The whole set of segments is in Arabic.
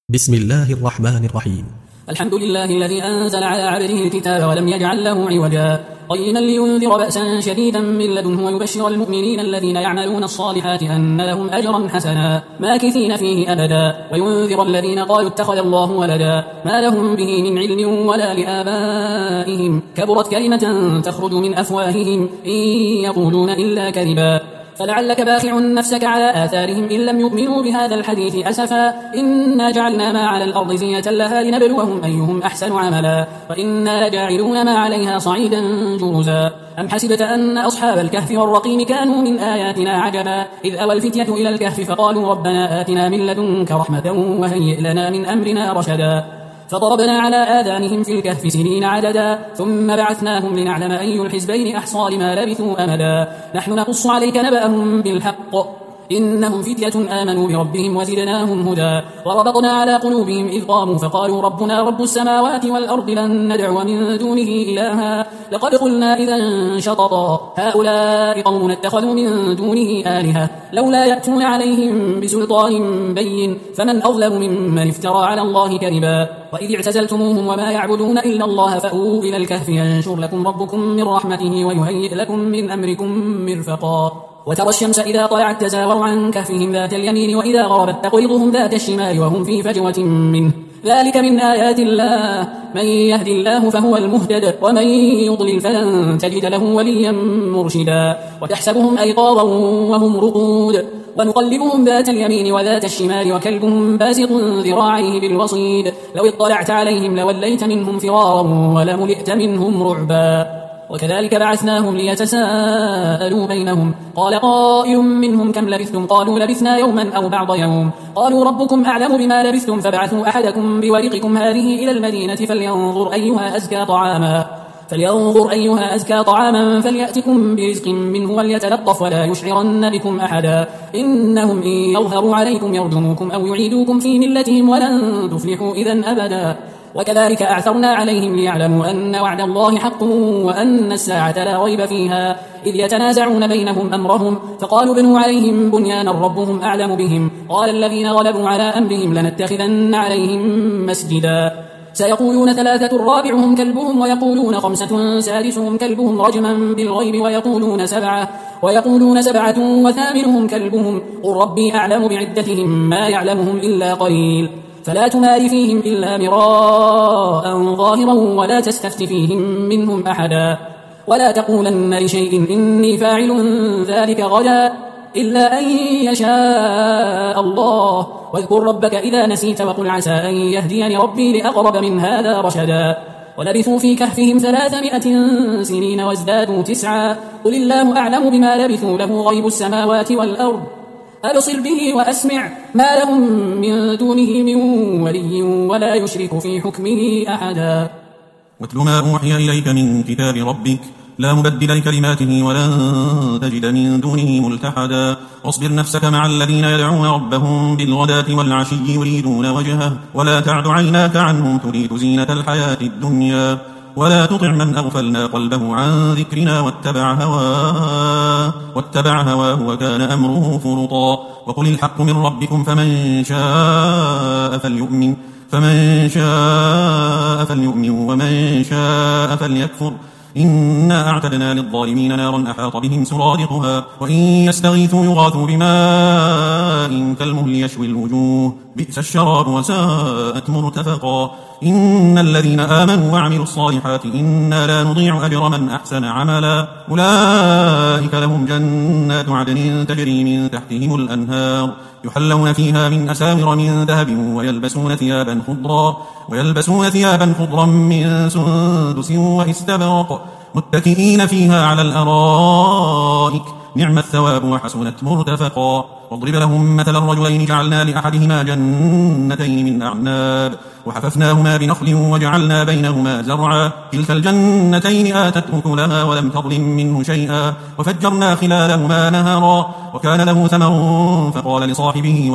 بسم الله الرحمن الرحيم. الحمد لله الذي أنزل على عبده الكتاب ولم يجعل له عوجا قيما لينذر بأسا شديدا من لدنه ويبشر المؤمنين الذين يعملون الصالحات أن لهم أجرا حسنا ماكثين فيه أبدا وينذر الذين قالوا اتخذ الله ولدا ما لهم به من علم ولا لآبائهم كبرت كلمة تخرج من أفواههم إن يقولون إلا كذبا فلعلك باخع نفسك على آثارهم إن لم يؤمنوا بهذا الحديث أسفا إنا جعلنا ما على الأرض زينة لها لنبلوهم أيهم أحسن عملا وإنا لجاعلون ما عليها صعيدا جرزا أم حسبت أن أصحاب الكهف والرقيم كانوا من آياتنا عجبا إذ أوى الفتية إلى الكهف فقالوا ربنا آتنا من لدنك رحمة وهيئ لنا من أمرنا رشدا فضربنا على آذانهم في الكهف سنين عددا ثم بعثناهم لنعلم أي الحزبين أحصى لما لبثوا أمدا نحن نقص عليك نبأهم بالحق إنهم فتية آمنوا بربهم وزدناهم هدى وربطنا على قلوبهم إذ قاموا فقالوا ربنا رب السماوات والأرض لن ندعو من دونه إلها لقد قلنا إذا شططا هؤلاء قوم اتخذوا من دونه آلهة لولا يأتون عليهم بسلطان بين فمن أظلم ممن افترى على الله كذبا وإذ اعتزلتموهم وما يعبدون إلا الله فأووا إلى الكهف ينشر لكم ربكم من رحمته ويهيئ لكم من أمركم مرفقا وترى الشمس إذا طلعت تزاور عن كهفهم ذات اليمين وإذا غربت تقرضهم ذات الشمال وهم في فجوة منه ذلك من آيات الله من يهدي الله فهو المهتد ومن يضلل فلن تجد له وليا مرشدا وتحسبهم أيقاظا وهم رقود ونقلبهم ذات اليمين وذات الشمال وكلبهم باسط ذراعيه بالوصيد لو اطلعت عليهم لوليت منهم فرارا ولملئت منهم رعبا وكذلك بعثناهم ليتساءلوا بينهم قال قائل منهم كم لبثتم قالوا لبثنا يوما أو بعض يوم قالوا ربكم أعلم بما لبثتم فبعثوا أحدكم بورقكم هذه إلى المدينة فلينظر أيها أزكى طعاما فليأتكم برزق منه وليتلطف ولا يشعرن بكم أحدا إنهم إن يظهروا عليكم يرجموكم أو يعيدوكم في ملتهم ولن تفلحوا إذا أبدا وكذلك أعثرنا عليهم ليعلموا أن وعد الله حق وأن الساعة لا ريب فيها إذ يتنازعون بينهم أمرهم فقالوا بنوا عليهم بنيانا ربهم أعلم بهم قال الذين غلبوا على أمرهم لنتخذن عليهم مسجدا سيقولون 3 رابعهم كلبهم ويقولون 5 سادسهم كلبهم رجما بالغيب ويقولون 7 وثامنهم كلبهم قل ربي أعلم بعدتهم ما يعلمهم إلا قليل فلا تمار فيهم إلا مراء ظاهرا ولا تستفت فيهم منهم أحدا ولا تقولن لشيء إني فاعل ذلك غدا إلا أن يشاء الله واذكر ربك إذا نسيت وقل عسى أن يهديني ربي لأقرب من هذا رشدا ولبثوا في كهفهم 300 سنين وازدادوا 9 قل الله أعلم بما لبثوا له غيب السماوات والأرض أبصر به وأسمع ما لهم من دونه من ولي ولا يشرك في حكمه أحدا واتل ما أوحي إليك من كتاب ربك لا مبدل لكلماته ولن تجد من دونه ملتحدا واصبر نفسك مع الذين يدعون ربهم بالغداة والعشي يريدون وجهه ولا تعد عيناك عنهم تريد زينة الحياة الدنيا ولا تطع من أغفلنا قلبه عن ذكرنا واتبع هواه وكان أمره فرطا وقل الحق من ربكم فمن شاء فليؤمن ومن شاء فليكفر إنا أعتدنا للظالمين نارا أحاط بهم سرادقها وإن يستغيثوا يغاثوا بماء كالمهل يشوي الوجوه بئس الشراب وساءت مرتفقا إن الذين آمنوا وعملوا الصالحات إنا لا نضيع أجر من أحسن عملا أولئك لهم جنات عدن تجري من تحتهم الأنهار يحلون فيها من أساور من ذهب ويلبسون ثيابا خضرا من سندس واستبرق متكئين فيها على الأرائك نعم الثواب وحسنت مرتفقا واضرب لهم مثل الرجلين جعلنا لأحدهما جنتين من أعناب وحففناهما بنخل وجعلنا بينهما زرعا كلتا الجنتين آتت أكلها ولم تظلم منه شيئا وفجرنا خلالهما نهرا وكان له ثمر فقال لصاحبه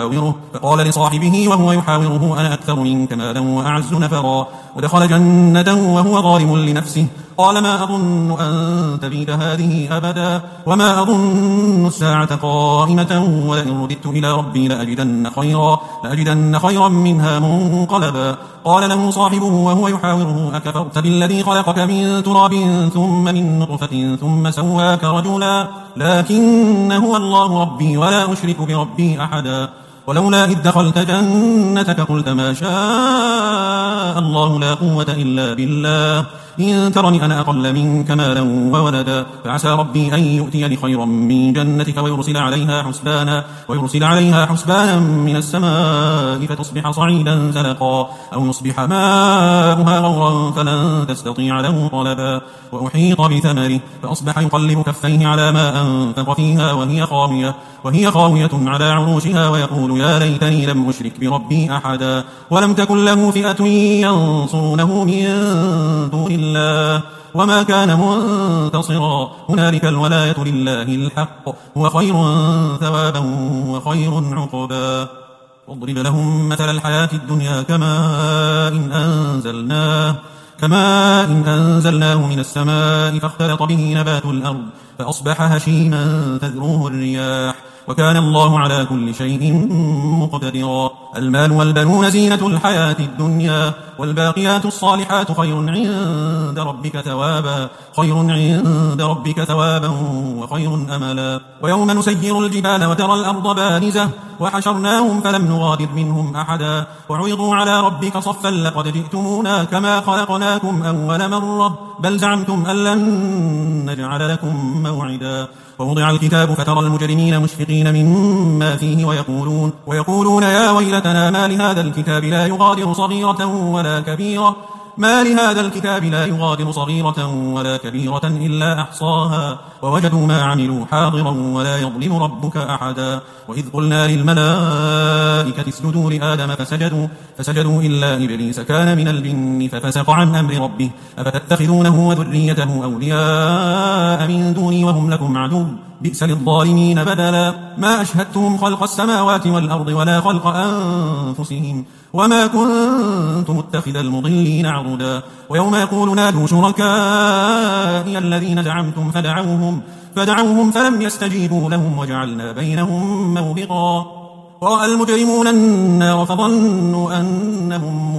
وهو يحاوره أنا أكثر منك مالا وأعز نفرا ودخل جنته وهو ظالم لنفسه قال ما أظن أن تبيد هذه أبدا وما أظن الساعة قائمة ولئن رددت إلى ربي لأجدن خيرا منها منقلبا قال له صاحبه وهو يحاوره أكفرت بالذي خلقك من تراب ثم من نطفة ثم سواك رجلا لكن هو الله ربي ولا أشرك بربي أحدا ولولا إذ دخلت جنتك قلت ما شاء الله لا قوة إلا بالله إن ترني أنا أقل منك مالا وولدا فعسى ربي أن يؤتيني خيرا من جنتك ويرسل عليها حسبانا من السماء فتصبح صعيدا زلقا أو يصبح ماؤها غورا فلن تستطيع له طلبا وأحيط بثمره فأصبح يقلب كفيه على ما أنفق فيها وهي خاوية على عروشها ويقول يا ليتني لم أشرك بربي أحدا ولم تكن له فئة ينصرونه من دون الله وما كان منتصرا هنالك الولاية لله الحق هو خير ثوابا وخير عقبا واضرب لهم مثل الحياة الدنيا كماء إن أنزلناه من السماء فاختلط به نبات الأرض فأصبح هشيما تذروه الرياح وكان الله على كل شيء مقتدرا المال والبنون زينة الحياة الدنيا والباقيات الصالحات خير عند ربك ثوابا وخير أملا ويوم نسير الجبال وترى الأرض بارزة وحشرناهم فلم نغادر منهم أحدا وعرضوا على ربك صفا لقد جئتمونا كما خلقناكم أول مرة بل زعمتم أن لن نجعل لكم موعدا ووضع الكتاب فترى المجرمين مشفقين مما فيه ويقولون يا ويلتنا ما لهذا الكتاب لا يغادر صغيرة ولا كبيرة إلا أحصاها ووجدوا ما عملوا حاضرا ولا يظلم ربك أحدا وإذ قلنا للملائكة اسجدوا لآدم فسجدوا إلا إبليس كان من الجن ففسق عن أمر ربه أفتتخذونه وذريته أولياء من دوني وهم لكم عدو بئس للظالمين بدلا ما أشهدتهم خلق السماوات والأرض ولا خلق أنفسهم وما كنت متخذ المضلين عضدا ويوم يقول نادوا شركائي الذين زعمتم فدعوهم فلم يستجيبوا لهم وجعلنا بينهم موبقا ورأى المجرمون النار فظنوا أنهم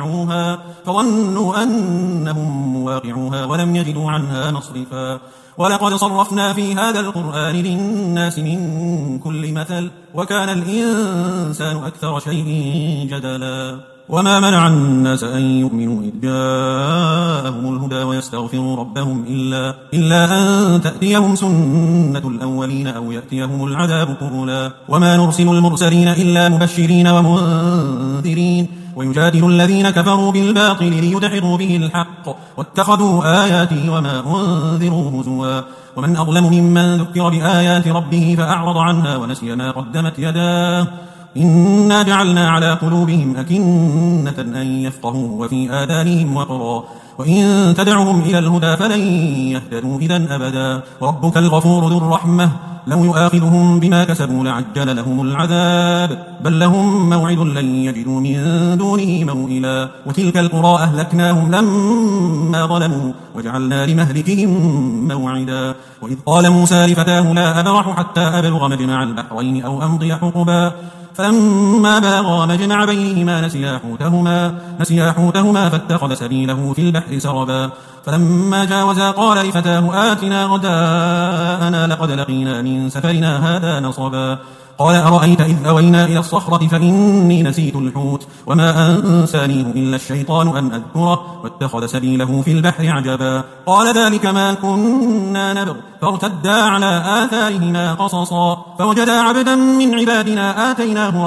مواقعوها ولم يجدوا عنها مصرفا ولقد صرفنا في هذا القرآن للناس من كل مثل وكان الإنسان أكثر شيء جدلا وما منع الناس أن يؤمنوا إذ جاءهم الهدى ويستغفروا ربهم إلا أن تأتيهم سنة الأولين أو يأتيهم العذاب قبلا وما نرسل المرسلين إلا مبشرين ومنذرين ويجادل الذين كفروا بالباطل ليدحضوا به الحق واتخذوا آياتي وما أنذروا هزوا ومن أظلم ممن ذكر بآيات ربه فأعرض عنها ونسي ما قدمت يداه إنا جعلنا على قلوبهم أكنة أن يفقهوا وفي آذانهم وقرا وإن تدعهم إلى الهدى فلن يهتدوا إذا أبدا وربك الغفور ذو الرحمة لو يؤاخذهم بما كسبوا لعجل لهم العذاب بل لهم موعد لن يجدوا من دونه موئلا وتلك القرى أهلكناهم لما ظلموا وجعلنا لمهلكهم موعدا وإذ قال موسى لفتاه لا أبرح حتى أبلغ مجمع البحرين أو أمضي حقبا فلما بلغا مجمع بينهما نسيا حوتهما فاتخذ سبيله في البحر سربا فلما جاوزا قال لفتاه آتنا غداءنا لقد لقينا من سفرنا هذا نصبا قال أرأيت إذ أوينا إلى الصخرة فإني نسيت الحوت وما أنسانيه إلا الشيطان أن أذكره واتخذ سبيله في البحر عجبا قال ذلك ما كنا نبغ فارتدا على آثارهما قصصا فوجدا عبدا من عبادنا آتيناه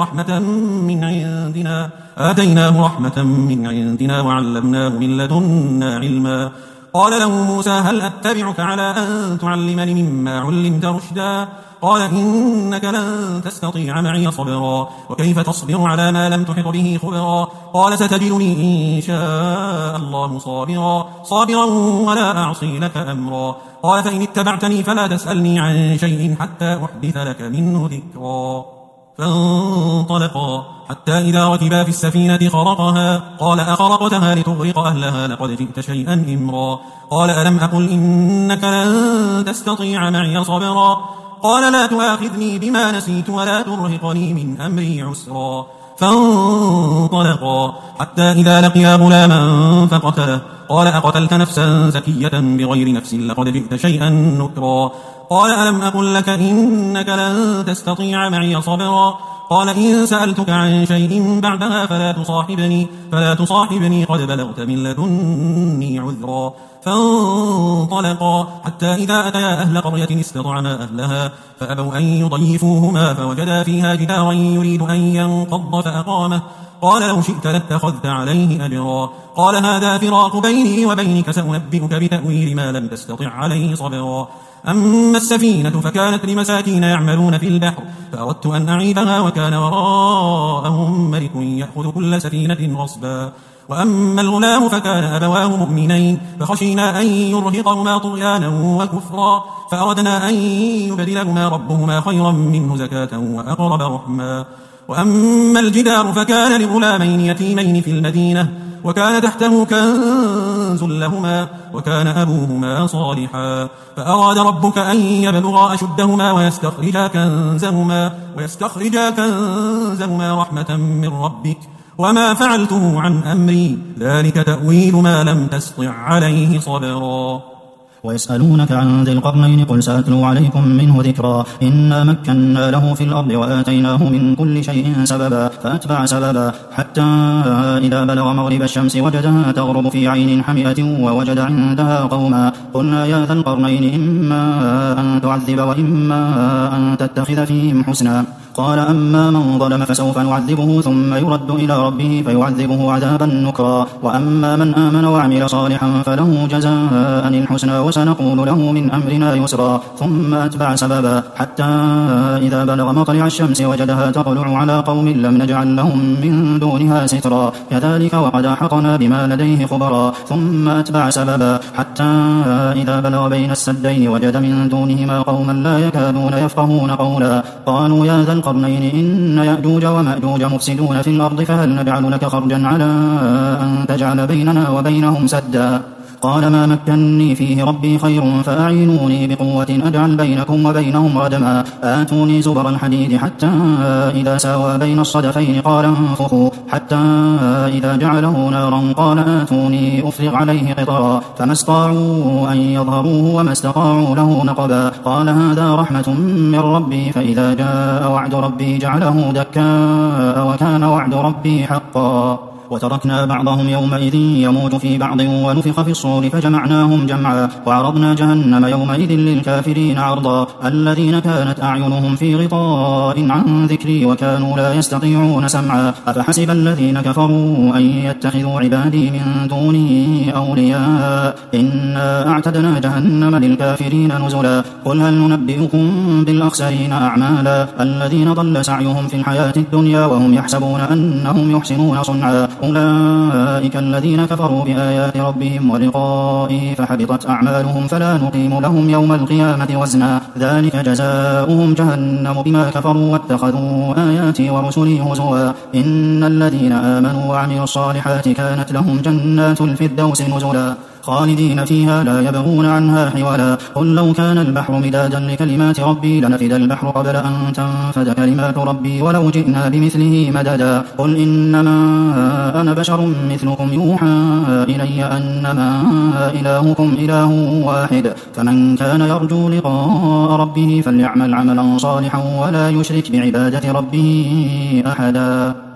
رحمة من عندنا وعلمناه من لدنا علما قال له موسى هل أتبعك على أن تعلمني مما علمت رشدا قال إنك لن تستطيع معي صبرا وكيف تصبر على ما لم تحط به خبرا قال ستجدني إن شاء الله صابرا ولا أعصي لك أمرا. قال فإن اتبعتني فلا تسألني عن شيء حتى أحدث لك منه ذكرا. فانطلقا حتى إذا ركبا في السفينة خرقها قال أخرقتها لتغرق أهلها لقد جئت شيئا إمرا. قال ألم أقل إنك لن تستطيع معي صبرا. قال لا تؤاخذني بما نسيت ولا ترهقني من أمري عسرا. فانطلقا حتى إذا لقيا غلاما فقتله قال أقتلت نفسا زكية بغير نفس لقد جئت شيئا نكرا. قال ألم أقل لك إنك لن تستطيع معي صبرا. قال إن سألتك عن شيء بعدها فلا تصاحبني قد بلغت من لدني عذرا. فانطلقا حتى إذا أتيا أهل قرية استطعما أهلها فأبوا أن يضيفوهما فوجدا فيها جدارا يريد أن ينقض فأقامه. قال لو شئت لاتخذت عليه أجرا. قال هذا فراق بيني وبينك سأنبئك بتأويل ما لم تستطع عليه صبرا. أما السفينة فكانت لمساكين يعملون في البحر فأردت أن أعيبها وكان وراءهم ملك يأخذ كل سفينة غصبا. وأما الغلام فكان أبواه مؤمنين فخشينا أن يرهقهما طغيانا وكفرا فأردنا أن يبدلهما ربهما خيرا منه زكاة وأقرب رحما. وأما الجدار فكان لغلامين يتيمين في المدينة وكان تحته كنز لهما وكان أبوهما صالحا فأراد ربك أن يبلغا أشدهما ويستخرجا كنزهما رحمة من ربك وما فعلته عن أمري ذلك تأويل ما لم تستطع عليه صبرا. ويسألونك عن ذي القرنين قل سأتلو عليكم منه ذكرا. إنا مكنا له في الأرض وآتيناه من كل شيء سببا فأتبع سببا حتى إذا بلغ مغرب الشمس وجدها تغرب في عين حمئة ووجد عندها قوما قلنا يا ذا القرنين إما أن تعذب وإما أن تتخذ فيهم حسنا. قال أما من ظلم فسوف نعذبه ثم يرد إلى ربه فيعذبه عذابا نكرا. وأما من آمن وعمل صالحا فله جزاء الحسنى وسنقول له من أمرنا يسرا. ثم أتبع سببا حتى إذا بلغ مطلع الشمس وجدها تطلع على قوم لم نجعل لهم من دونها سترا كذلك وقد أحطنا بما لديه خبرا. ثم أتبع سببا حتى إذا بلغ بين السدين وجد من دونهما قوما لا يكادون يفقهون قولا قالوا يا ذا القرنين إن يأجوج ومأجوج مفسدون في الأرض فهل نجعل لك خرجا على أن تجعل بيننا وبينهم سدا. قال ما مكنني فيه ربي خير فأعينوني بقوة أجعل بينكم وبينهم ردما. آتوني زبر الحديد حتى إذا ساوى بين الصدفين قال انفخوا حتى إذا جعله نارا قال آتوني أفرغ عليه قطرا فما استطاعوا أن يظهروه وما استطاعوا له نقبا. قال هذا رحمة من ربي فإذا جاء وعد ربي جعله دكاء وكان وعد ربي حقا. وتركنا بعضهم يومئذ يموج في بعض ونفخ في الصور فجمعناهم جمعا وعرضنا جهنم يومئذ للكافرين عرضا. الذين كانت أعينهم في غطاء عن ذكري وكانوا لا يستطيعون سمعا. أفحسب الذين كفروا أن يتخذوا عبادي من دوني أولياء إنا أعتدنا جهنم للكافرين نزلا. قل هل ننبئكم بالأخسرين أعمالا الذين ضل سعيهم في الحياة الدنيا وهم يحسبون أنهم يحسنون صنعا. أولئك الذين كفروا بآيات ربهم ولقائه فحبطت أعمالهم فلا نقيم لهم يوم القيامة وزنا ذلك جزاؤهم جهنم بما كفروا واتخذوا آياتي ورسلي هزوا. إن الذين آمنوا وعملوا الصالحات كانت لهم جنات الفردوس نزلا خالدين فيها لا يبغون عنها حولا. قل لو كان البحر مدادا لكلمات ربي لنفد البحر قبل أن تنفد كلمات ربي ولو جئنا بمثله مددا. قل إنما أنا بشر مثلكم يوحى إلي أنما إلهكم إله واحد فمن كان يرجو لقاء ربه فليعمل عملا صالحا ولا يشرك بعبادة ربه أحدا.